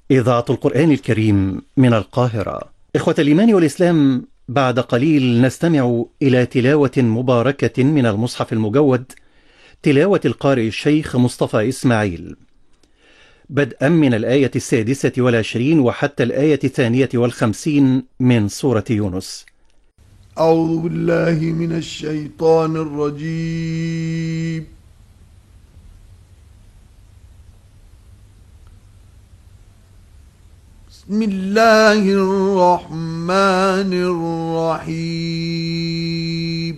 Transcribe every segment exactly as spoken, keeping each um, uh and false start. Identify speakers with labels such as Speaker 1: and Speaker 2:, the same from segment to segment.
Speaker 1: إذاعة القرآن الكريم من القاهرة. إخوة الإيمان والإسلام، بعد قليل نستمع إلى تلاوة مباركة من المصحف المجود، تلاوة القارئ الشيخ مصطفى إسماعيل، بدءا من الآية السادسة والعشرين وحتى الآية الثانية والخمسين من سورة يونس.
Speaker 2: أعوذ بالله من الشيطان الرجيم. بسم الله الرحمن الرحيم.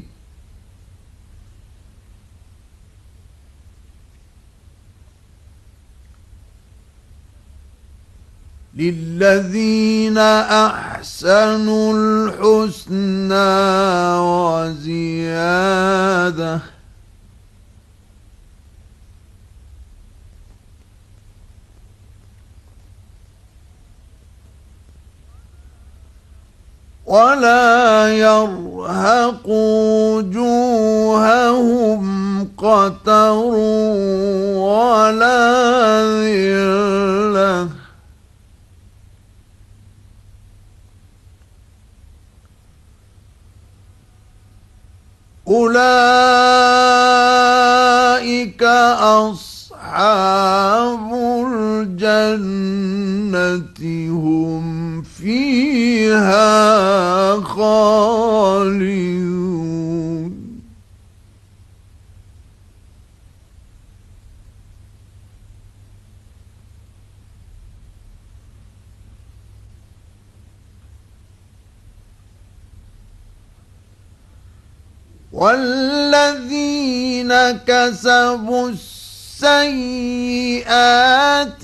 Speaker 2: للذين أحسنوا الحسنى وزيادة ولا يرهق وجوههم قتر ولا ذلة أولئك أصحاب الجنة هم فيها خالدون. والذين كسبوا السيئات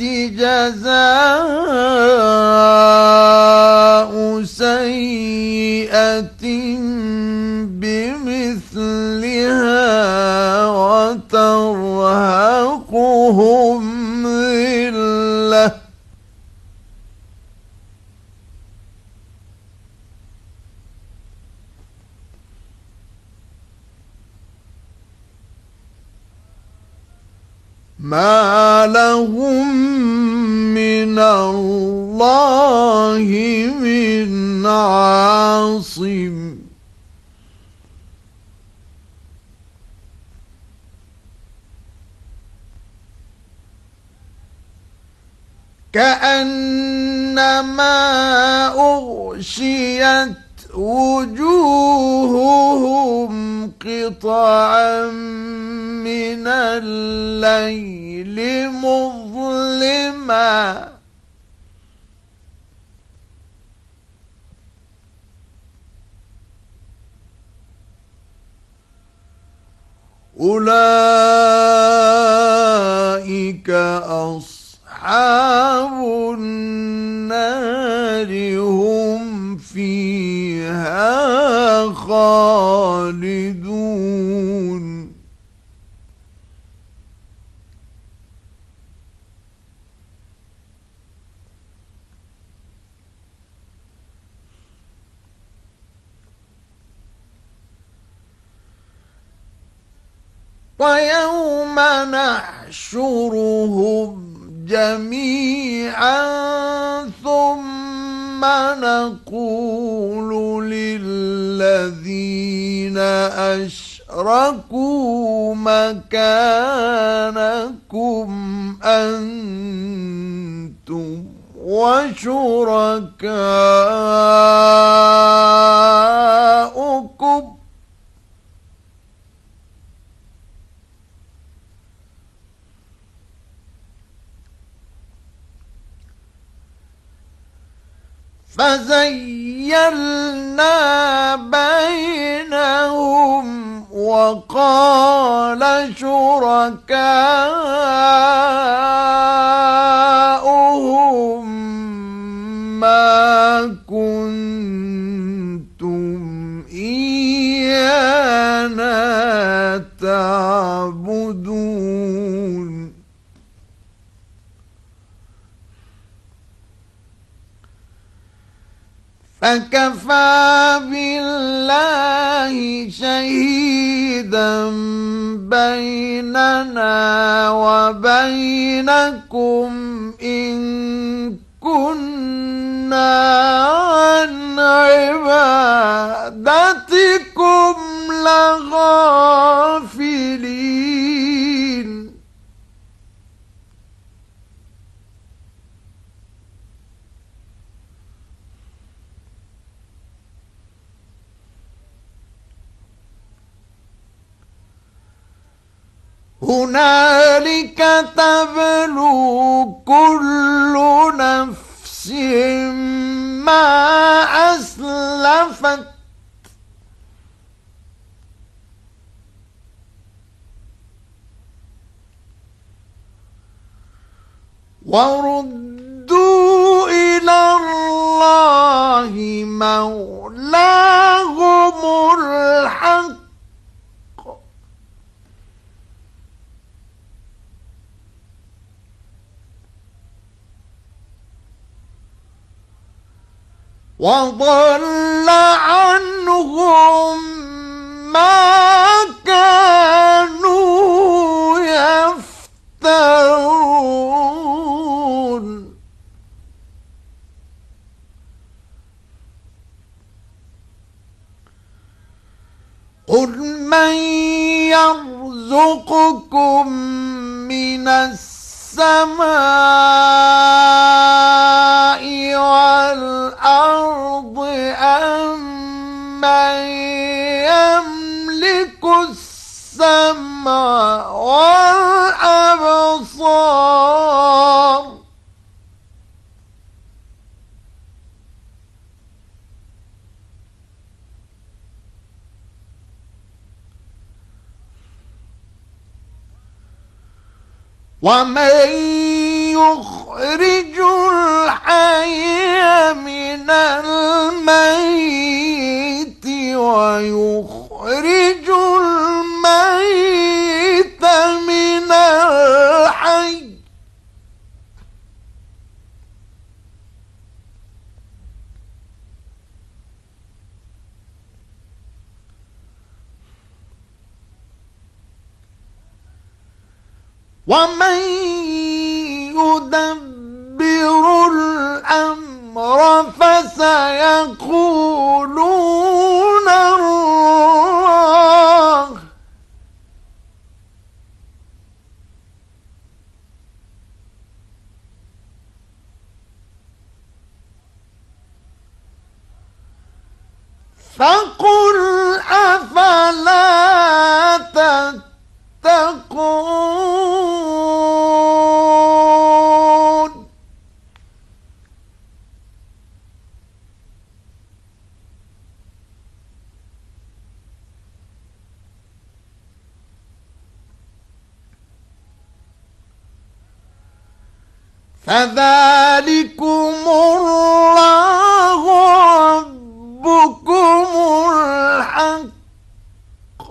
Speaker 2: جزاء سيئة بمثلها وترهقهم ذلة ما لهم من الله من عاصم. كأنما أغشيت وجوههم قطعا من الليل مظلما أولئك أصحاب النار هم فيها خالدون. ويوم نحشرهم جميعا ثم نقول للذين أشركوا مكانكم أنتم وشركاؤكم فزيّلنا بينهم وقال شركاؤهم ما كنتم إيانا تعبدون فكفى بالله شهيدا بيننا وبينكم إن عن عبادتكم لغافلين هنالك تبلو كل نفس ما أسلفت وردوا إلى الله مولاهم الحق وضل عنهم ما كانوا يفترون قل من يرزقكم من السماء والأرض أم من يملك السمع والأبصار ومن يخرج الحي من الميت ويخرج الميت من الحي ومن يدبر الأمر فسيقولون الله فقل أفلا تتقون فذلكم الله ربكم الحق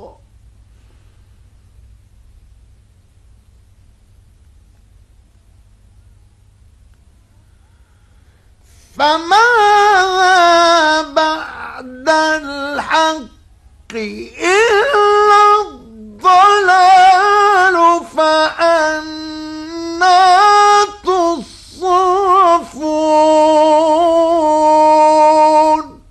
Speaker 2: فماذا بعد الحق إلا الضلال فأنى تصرفون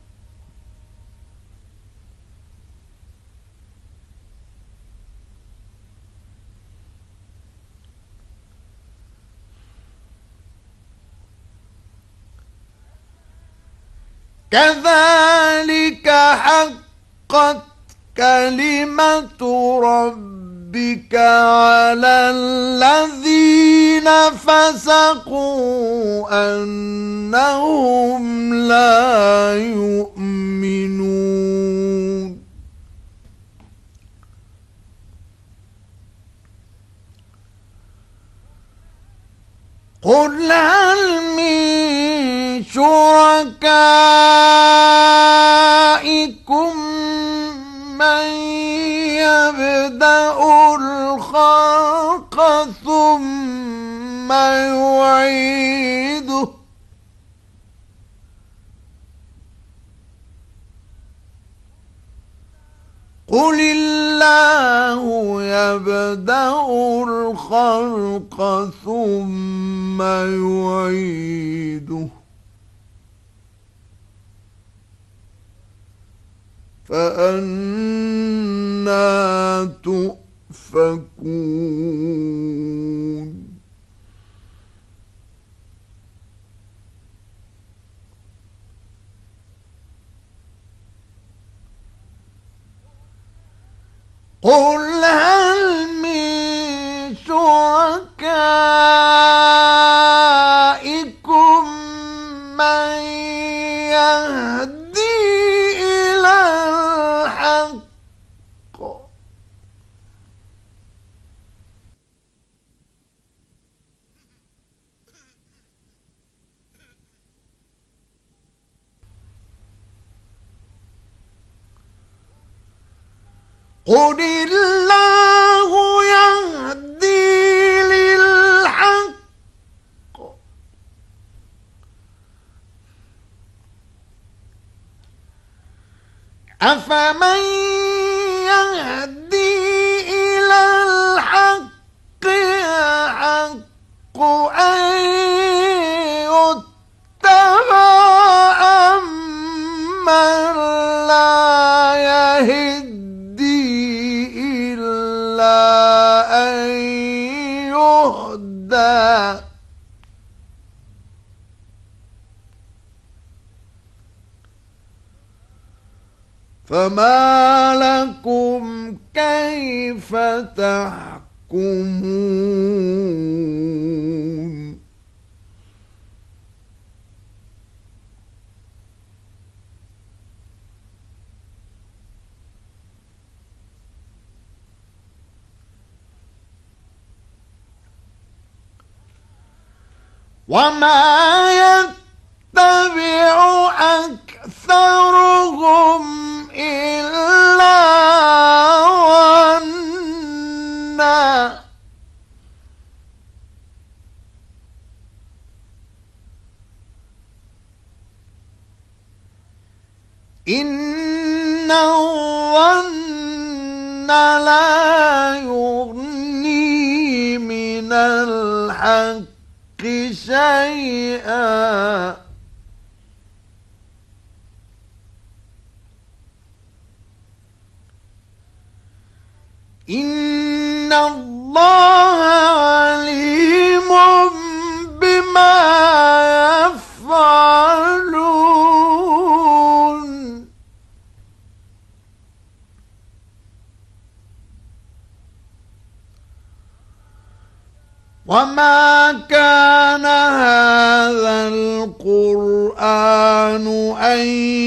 Speaker 2: كذلك حقت كلمة ربك على الذين فسقوا أنهم لا يؤمنون قل هل من شركائكم من يبدأ الخلق ثم يعيده قل الله يبدأ الخلق ثم يعيده فأنى تؤفكون قل هل من شركائكم من يهدي إلى الحق قل الله يهدي للحق أفمن يهدي إلى الحق أحق أن يتبع أمن لا يهدي إلا أن يهدى فما لكم كيف تحكمون وما يتبع أكثرهم إلا ظنا إن الظن لا يغني من الحق شيئا إن الله عليم بما يفعلون وما كان هذا القرآن أن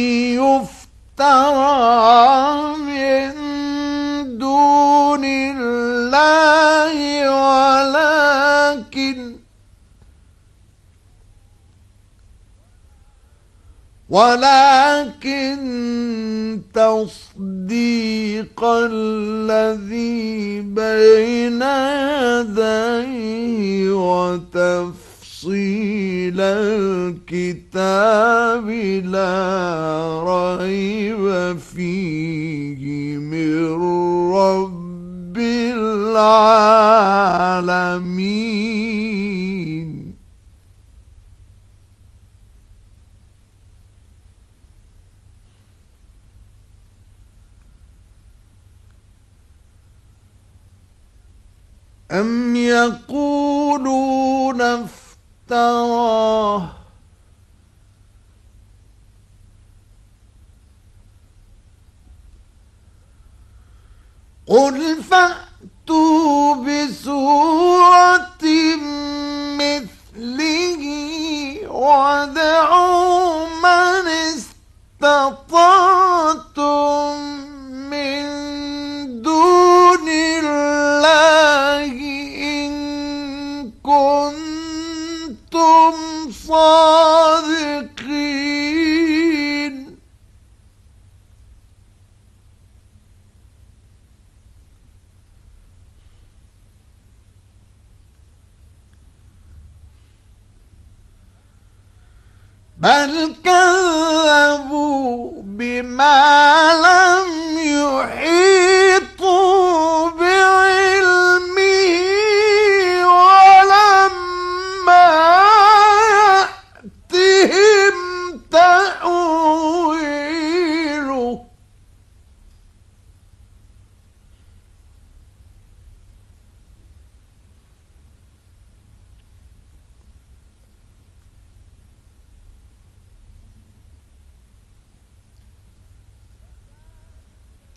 Speaker 2: يفترى من دون الله ولكن ولكن تصديق الذي بين يديه وتفصيل الكتاب لا ريب فيه من رب العالمين أم يقولون افتراه قل فأتوا بسورة مثله وادعوا من استطعتم من دون الله إن كنتم صادقين بل كذبوا بما لم يحيطوا بعلمه ولما يأتهم تأويله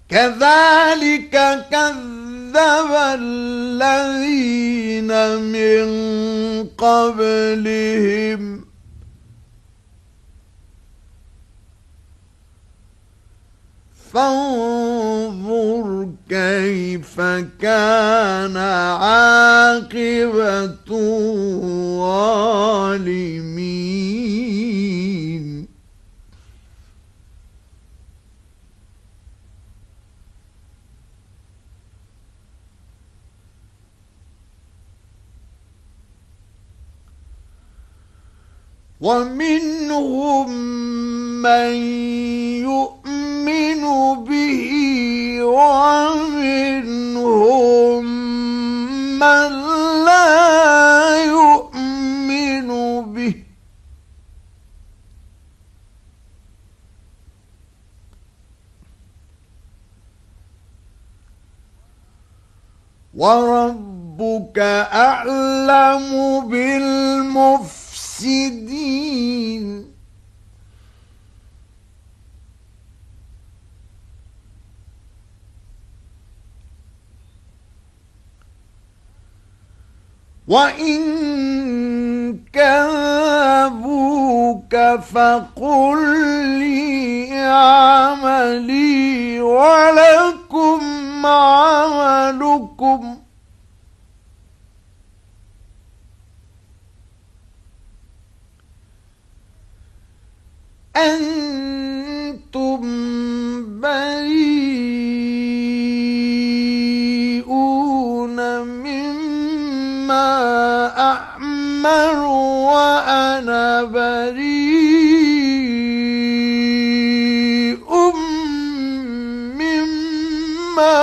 Speaker 2: كذلك كذب الذين من قبلهم فانظر كيف كان عاقبة الظالمين ومنهم من يؤمن به ومنهم من لا يؤمن به وربك أعلم بالمفسدين وإن كذبوك فقل لي عملي ولكم عملكم أنتم بريئون مما أعمل وأنا بريء مما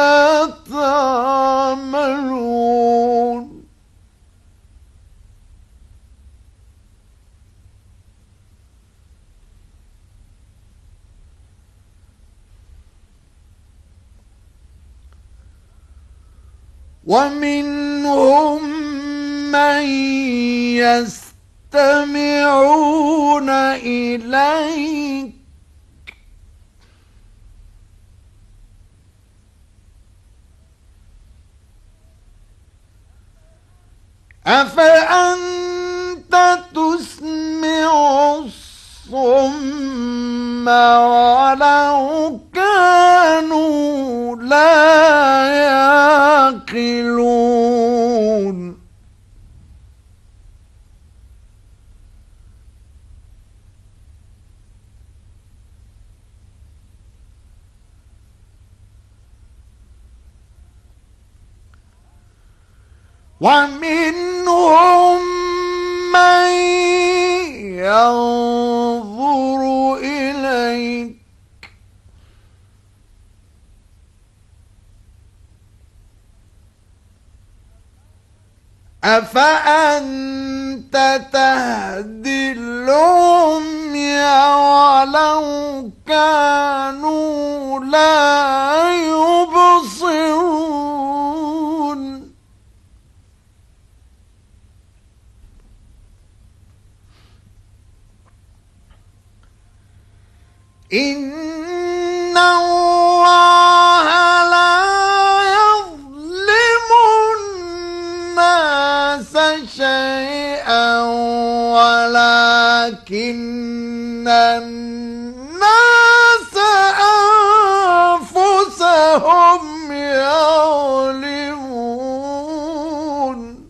Speaker 2: تعملون ومنهم من يستمعون إليك أفأنت تسمع الصم ولو كانوا لا يعقلون ومنهم من ينظر إليك أفأنت تهدي العمي ولو كانوا لا يبصرون إن الله لا يظلم الناس شيئا ولكن الناس أنفسهم يظلمون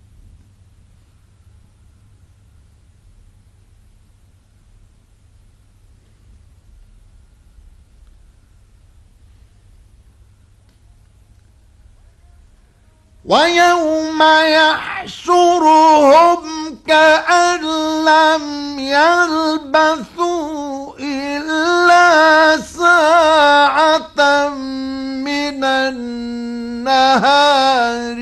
Speaker 2: ويوم يحشرهم كأن لم يلبثوا إلا ساعة من النهار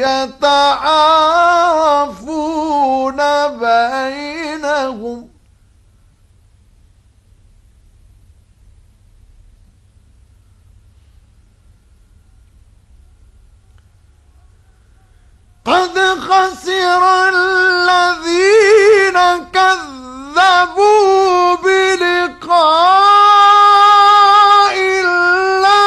Speaker 2: يتعارفون بينهم قد خسر الذين كذبوا بلقاء الله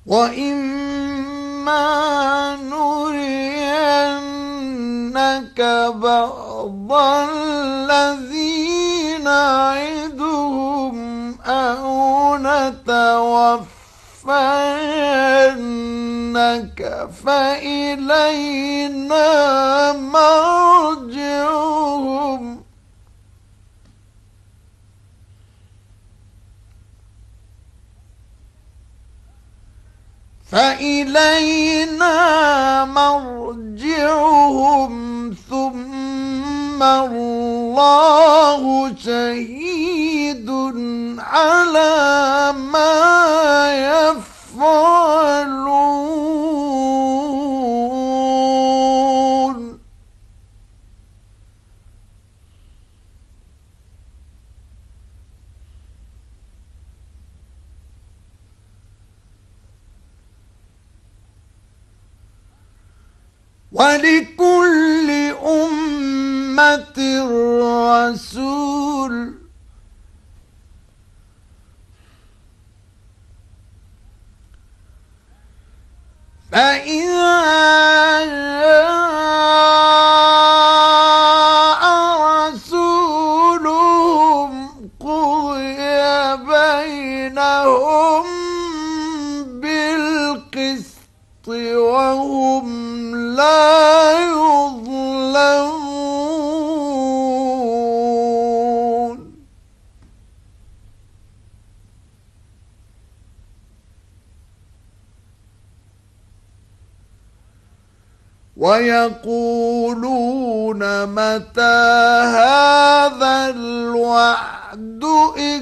Speaker 2: وإما نرينك بعض الذي نعدهم أو نتوفينك فإلينا مرجعهم فإلينا مرجعهم ثم الله شهيد على ما يفعلون ولكل أمة رسول فإذا جاء رسولهم قضي بينهم بالقسط وهم لا يظلمون ويقولون متى هذا الوعد إن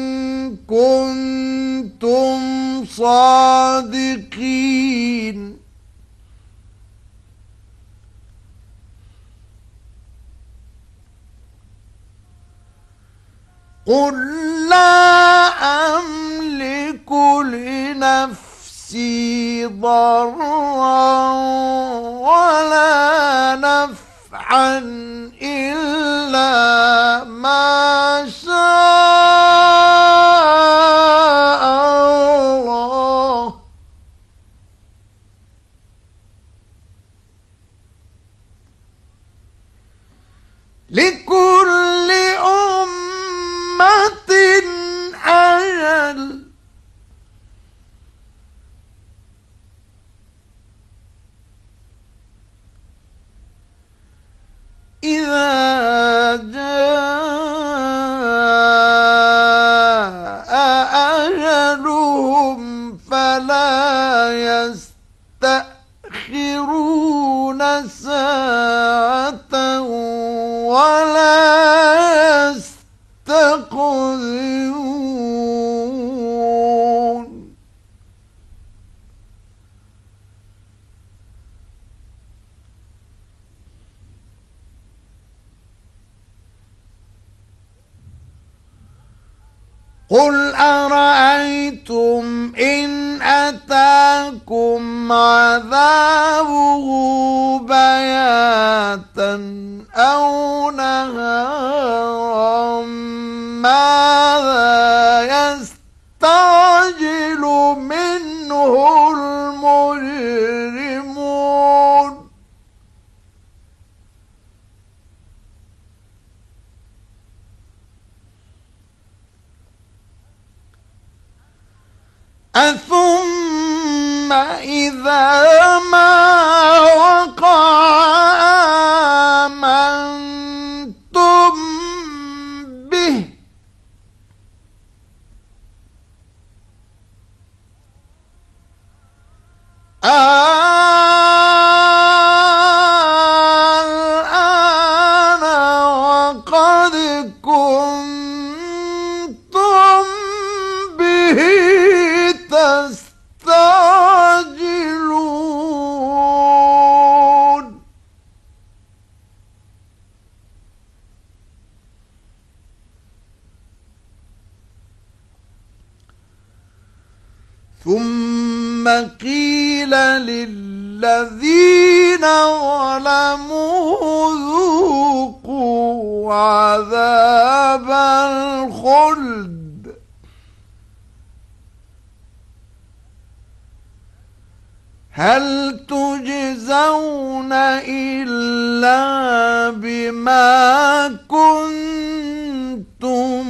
Speaker 2: كنتم صادقين قل لا أملك لنفسي ضرا ولا نفعا إلا ما شاء الله لكل أمة أجل إذا جاء أجلهم فلا يستأخرون ساعة ولا يستقدمون قل أرأيتم إن أتاكم عذابه بياتا أو نهارا ماذا يستعجل منه المجرمون أثم إذا ما وقع آمنتم به الآن وقد كنتم به تستعجلون ثم قيل للذين ظلموا ذوقوا عذاب الخلد هل تجزون إلا بما كنتم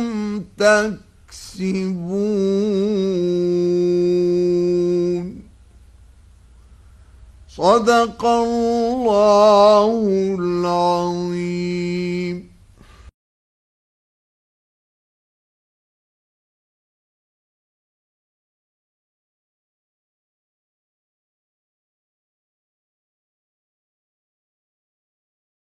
Speaker 2: تكسبون. صدق الله العظيم.